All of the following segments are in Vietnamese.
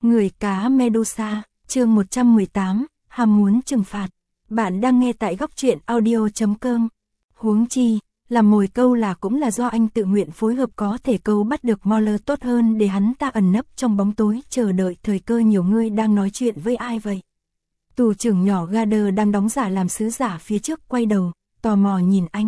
Người cá Medusa, chương 118, ham muốn trừng phạt. Bạn đang nghe tại góc truyện audio.com. Huống chi, làm mồi câu là cũng là do anh tự nguyện phối hợp có thể câu bắt được Mauler tốt hơn để hắn ta ẩn nấp trong bóng tối chờ đợi thời cơ. Nhiều người đang nói chuyện với ai vậy? Tù trưởng nhỏ Gader đang đóng giả làm sứ giả phía trước quay đầu, tò mò nhìn anh.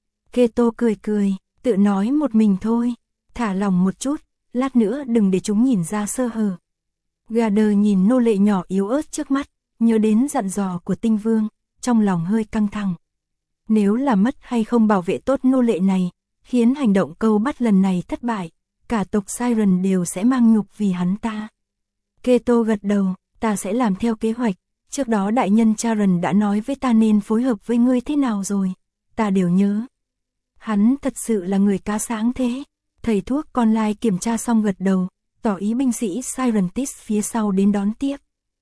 Keto cười cười, tự nói một mình thôi, thả lòng một chút, lát nữa đừng để chúng nhìn ra sơ hở. Gader nhìn nô lệ nhỏ yếu ớt trước mắt, nhớ đến dặn dò của Tinh Vương, trong lòng hơi căng thẳng. Nếu là mất hay không bảo vệ tốt nô lệ này, khiến hành động câu bắt lần này thất bại, cả tộc Siren đều sẽ mang nhục vì hắn ta. Keto gật đầu, ta sẽ làm theo kế hoạch, trước đó đại nhân Charon đã nói với ta nên phối hợp với ngươi thế nào rồi, ta đều nhớ. Hắn thật sự là người cá sáng thế. Thầy thuốc con lai kiểm tra xong gật đầu, tỏ ý binh sĩ Sirentis phía sau đến đón tiếp.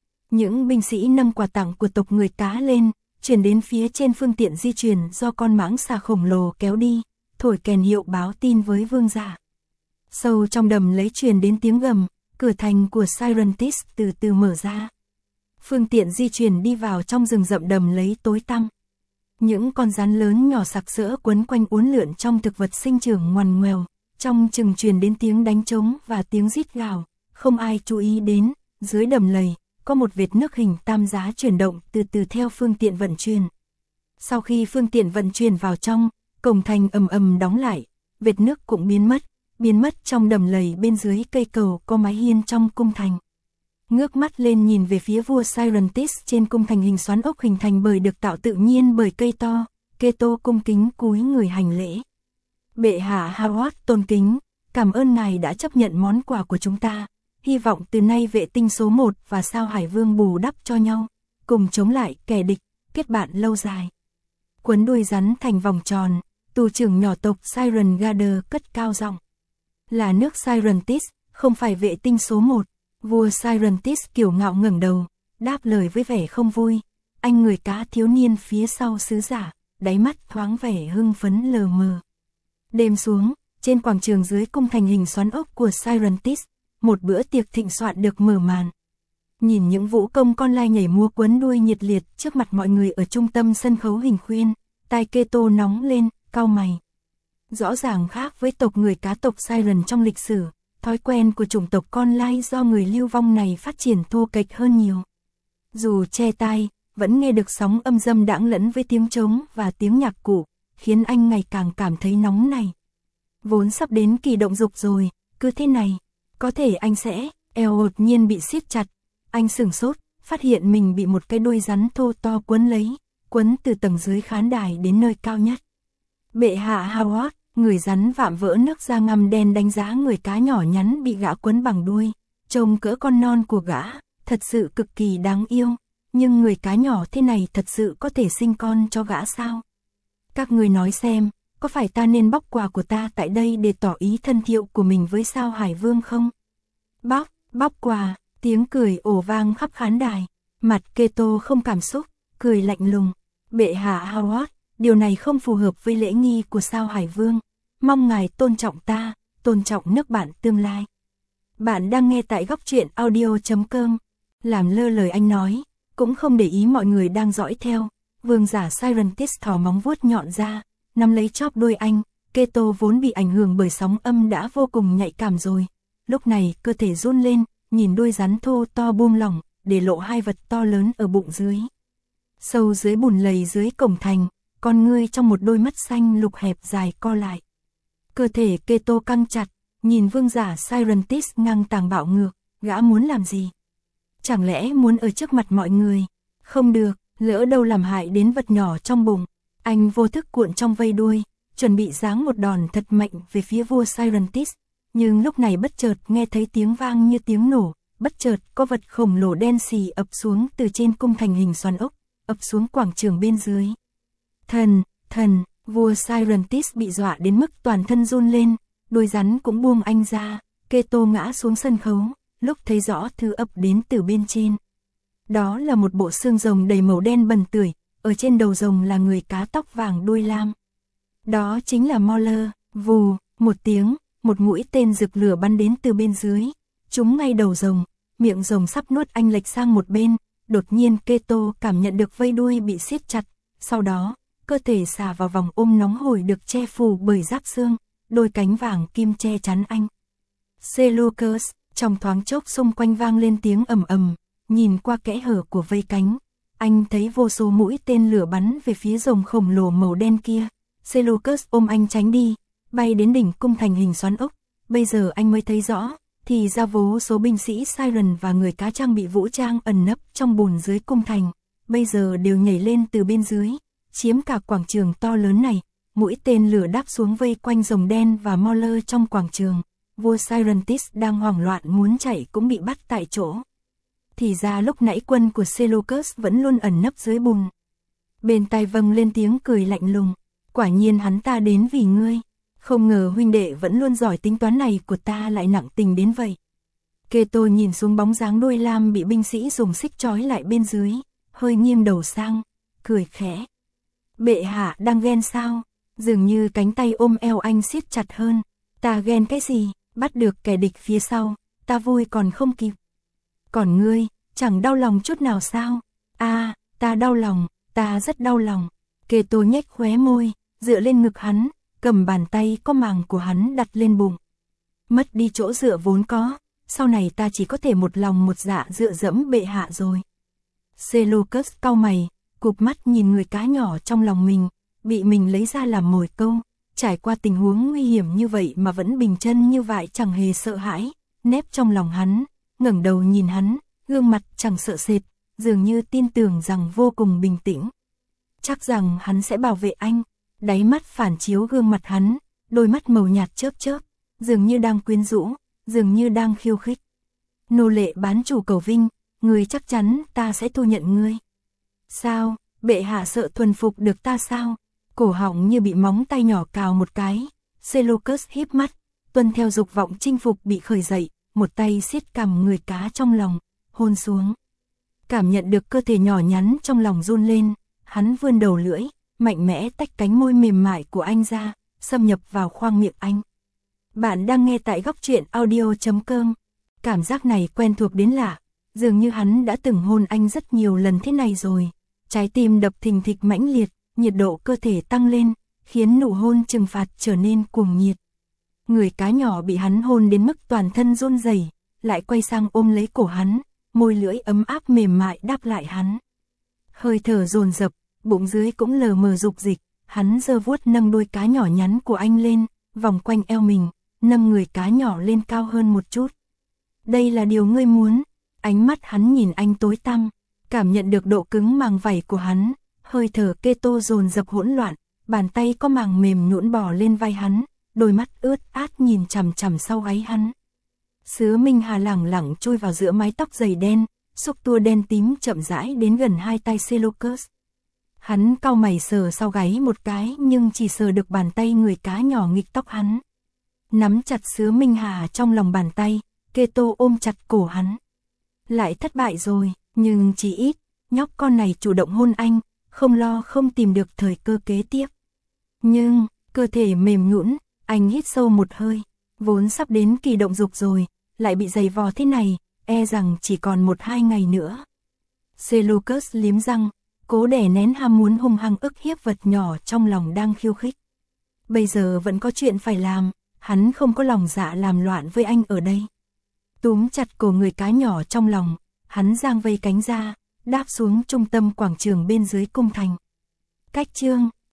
Những binh sĩ nâng quà tặng của tộc người cá lên, chuyển đến phía trên phương tiện di chuyển do con mãng xà khổng lồ kéo đi, thổi kèn hiệu báo tin với vương giả. Sâu trong đầm lấy truyền đến tiếng gầm, cửa thành của Sirentis từ từ mở ra. Phương tiện di chuyển đi vào trong rừng rậm đầm lấy tối tăm. Những con rắn lớn nhỏ sặc sỡ quấn quanh uốn lượn trong thực vật sinh trưởng ngoằn ngoèo, trong chừng truyền đến tiếng đánh trống và tiếng rít gào, không ai chú ý đến, dưới đầm lầy, có một vệt nước hình tam giá chuyển động từ từ theo phương tiện vận chuyển. Sau khi phương tiện vận chuyển vào trong, cổng thành ầm ầm đóng lại, vệt nước cũng biến mất trong đầm lầy bên dưới cây cầu có mái hiên trong cung thành. Ngước mắt lên nhìn về phía vua Sirentis trên cung thành hình xoắn ốc hình thành bởi được tạo tự nhiên bởi cây to, Keto cung kính cúi người hành lễ. Bệ hạ Howard tôn kính, cảm ơn ngài đã chấp nhận món quà của chúng ta, hy vọng từ nay vệ tinh số 1 và sao Hải Vương bù đắp cho nhau, cùng chống lại kẻ địch, kết bạn lâu dài. Quấn đuôi rắn thành vòng tròn, tù trưởng nhỏ tộc Siren Gader cất cao giọng. Là nước Sirentis, không phải vệ tinh số 1. Vua Sirentis kiêu ngạo ngẩng đầu, đáp lời với vẻ không vui. Anh người cá thiếu niên phía sau sứ giả, đáy mắt thoáng vẻ hưng phấn lờ mờ. Đêm xuống, trên quảng trường dưới cung thành hình xoắn ốc của Sirentis, một bữa tiệc thịnh soạn được mở màn. Nhìn những vũ công con lai nhảy múa quấn đuôi nhiệt liệt trước mặt mọi người ở trung tâm sân khấu hình khuyên, tai Keto nóng lên, cau mày. Rõ ràng khác với tộc người cá tộc Siren trong lịch sử, thói quen của chủng tộc con lai do người lưu vong này phát triển thô kệch hơn nhiều. Dù che tai, vẫn nghe được sóng âm dâm đãng lẫn với tiếng trống và tiếng nhạc cụ, khiến anh ngày càng cảm thấy nóng này. Vốn sắp đến kỳ động dục rồi, cứ thế này, có thể anh sẽ, eo đột nhiên bị siết chặt. Anh sửng sốt, phát hiện mình bị một cái đuôi rắn thô to quấn lấy, quấn từ tầng dưới khán đài đến nơi cao nhất. Bệ hạ Howard, người rắn vạm vỡ nước da ngăm đen đánh giá người cá nhỏ nhắn bị gã quấn bằng đuôi, trông cỡ con non của gã, thật sự cực kỳ đáng yêu, nhưng người cá nhỏ thế này thật sự có thể sinh con cho gã sao? Các người nói xem, có phải ta nên bóc quà của ta tại đây để tỏ ý thân thiệu của mình với sao Hải Vương không? Bóc quà, tiếng cười ồ vang khắp khán đài, mặt Keto không cảm xúc, cười lạnh lùng. Bệ hạ Howard, điều này không phù hợp với lễ nghi của sao Hải Vương, mong ngài tôn trọng ta, tôn trọng nước bạn tương lai. Bạn đang nghe tại góc truyện audio.com, làm lơ lời anh nói, cũng không để ý mọi người đang dõi theo. Vương giả Sirentis thò móng vuốt nhọn ra, nắm lấy chóp đuôi anh. Keto vốn bị ảnh hưởng bởi sóng âm đã vô cùng nhạy cảm rồi. Lúc này cơ thể run lên, nhìn đuôi rắn thô to buông lỏng, để lộ hai vật to lớn ở bụng dưới. Sâu dưới bùn lầy dưới cổng thành, con ngươi trong một đôi mắt xanh lục hẹp dài co lại. Cơ thể Keto căng chặt, nhìn vương giả Sirentis ngang tàng bạo ngược, gã muốn làm gì? Chẳng lẽ muốn ở trước mặt mọi người? Không được, lỡ đâu làm hại đến vật nhỏ trong bụng. Anh vô thức cuộn trong vây đuôi, chuẩn bị giáng một đòn thật mạnh về phía vua Sirentis. Nhưng lúc này bất chợt nghe thấy tiếng vang như tiếng nổ, bất chợt có vật khổng lồ đen xì ập xuống từ trên cung thành hình xoắn ốc, ập xuống quảng trường bên dưới. Thần, vua Sirentis bị dọa đến mức toàn thân run lên, đuôi rắn cũng buông anh ra. Keto ngã xuống sân khấu, lúc thấy rõ thứ ập đến từ bên trên. Đó là một bộ xương rồng đầy màu đen bần tưởi, ở trên đầu rồng là người cá tóc vàng đuôi lam. Đó chính là Mauler. Vù, một tiếng, một mũi tên rực lửa bắn đến từ bên dưới, trúng ngay đầu rồng, miệng rồng sắp nuốt anh lệch sang một bên, đột nhiên Keto cảm nhận được vây đuôi bị siết chặt, sau đó, cơ thể xà vào vòng ôm nóng hổi được che phủ bởi giáp xương, đôi cánh vàng kim che chắn anh. Seleucus, trong thoáng chốc xung quanh vang lên tiếng ầm ầm, nhìn qua kẽ hở của vây cánh, anh thấy vô số mũi tên lửa bắn về phía rồng khổng lồ màu đen kia. Seleucus ôm anh tránh đi, bay đến đỉnh cung thành hình xoắn ốc, bây giờ anh mới thấy rõ, thì ra vô số binh sĩ Siren và người cá trang bị vũ trang ẩn nấp trong bùn dưới cung thành, bây giờ đều nhảy lên từ bên dưới, chiếm cả quảng trường to lớn này, mũi tên lửa đáp xuống vây quanh rồng đen và Mauler trong quảng trường. Vua Sirentis đang hoảng loạn muốn chạy cũng bị bắt tại chỗ. Thì ra lúc nãy quân của Seleucus vẫn luôn ẩn nấp dưới bùn. Bên tai vâng lên tiếng cười lạnh lùng, quả nhiên hắn ta đến vì ngươi, không ngờ huynh đệ vẫn luôn giỏi tính toán này của ta lại nặng tình đến vậy. Keto nhìn xuống bóng dáng đôi lam bị binh sĩ dùng xích trói lại bên dưới, hơi nghiêng đầu sang, cười khẽ. Bệ hạ đang ghen sao? Dường như cánh tay ôm eo anh siết chặt hơn. Ta ghen cái gì? Bắt được kẻ địch phía sau, ta vui còn không kịp. Còn ngươi, chẳng đau lòng chút nào sao? À, ta đau lòng, ta rất đau lòng. Keto nhếch khóe môi, dựa lên ngực hắn, cầm bàn tay có màng của hắn đặt lên bụng. Mất đi chỗ dựa vốn có, sau này ta chỉ có thể một lòng một dạ dựa dẫm bệ hạ rồi. Seleucus cau mày, cụp mắt nhìn người cá nhỏ trong lòng mình, bị mình lấy ra làm mồi câu. Trải qua tình huống nguy hiểm như vậy mà vẫn bình chân như vậy chẳng hề sợ hãi, nép trong lòng hắn, ngẩng đầu nhìn hắn, gương mặt chẳng sợ sệt, dường như tin tưởng rằng vô cùng bình tĩnh. Chắc rằng hắn sẽ bảo vệ anh, đáy mắt phản chiếu gương mặt hắn, đôi mắt màu nhạt chớp chớp, dường như đang quyến rũ, dường như đang khiêu khích. Nô lệ bán chủ cầu vinh, ngươi chắc chắn ta sẽ thu nhận ngươi. Sao, bệ hạ sợ thuần phục được ta sao? Cổ họng như bị móng tay nhỏ cào một cái, Seleucus híp mắt, tuân theo dục vọng chinh phục bị khởi dậy, một tay siết cằm người cá trong lòng, hôn xuống. Cảm nhận được cơ thể nhỏ nhắn trong lòng run lên, hắn vươn đầu lưỡi, mạnh mẽ tách cánh môi mềm mại của anh ra, xâm nhập vào khoang miệng anh. Bạn đang nghe tại góc truyện audio.com. Cảm giác này quen thuộc đến lạ, dường như hắn đã từng hôn anh rất nhiều lần thế này rồi. Trái tim đập thình thịch mãnh liệt, nhiệt độ cơ thể tăng lên, khiến nụ hôn trừng phạt trở nên cuồng nhiệt. Người cá nhỏ bị hắn hôn đến mức toàn thân run rẩy, lại quay sang ôm lấy cổ hắn, môi lưỡi ấm áp mềm mại đáp lại hắn. Hơi thở dồn dập, bụng dưới cũng lờ mờ dục dịch, hắn giơ vuốt nâng đôi cá nhỏ nhắn của anh lên, vòng quanh eo mình, nâng người cá nhỏ lên cao hơn một chút. Đây là điều ngươi muốn. Ánh mắt hắn nhìn anh tối tăm, cảm nhận được độ cứng màng vảy của hắn, hơi thở Keto dồn dập hỗn loạn, bàn tay có màng mềm nhũn bò lên vai hắn, đôi mắt ướt át nhìn chằm chằm sau gáy hắn. Sứa Minh Hà lẳng lặng chui vào giữa mái tóc dày đen, xúc tua đen tím chậm rãi đến gần hai tay Seleucus. Hắn cau mày sờ sau gáy một cái nhưng chỉ sờ được bàn tay người cá nhỏ nghịch tóc hắn. Nắm chặt Sứa Minh Hà trong lòng bàn tay, Keto ôm chặt cổ hắn. Lại thất bại rồi, nhưng chỉ ít, nhóc con này chủ động hôn anh, không lo không tìm được thời cơ kế tiếp. Nhưng, cơ thể mềm nhũn, anh hít sâu một hơi, vốn sắp đến kỳ động dục rồi, lại bị giày vò thế này, e rằng chỉ còn 1-2 ngày nữa. Seleucus liếm răng, cố đè nén ham muốn hung hăng ức hiếp vật nhỏ trong lòng đang khiêu khích. Bây giờ vẫn có chuyện phải làm, hắn không có lòng dạ làm loạn với anh ở đây. Túm chặt cổ người cá nhỏ trong lòng, hắn giang vây cánh ra, đáp xuống trung tâm quảng trường bên dưới cung thành. Cách chương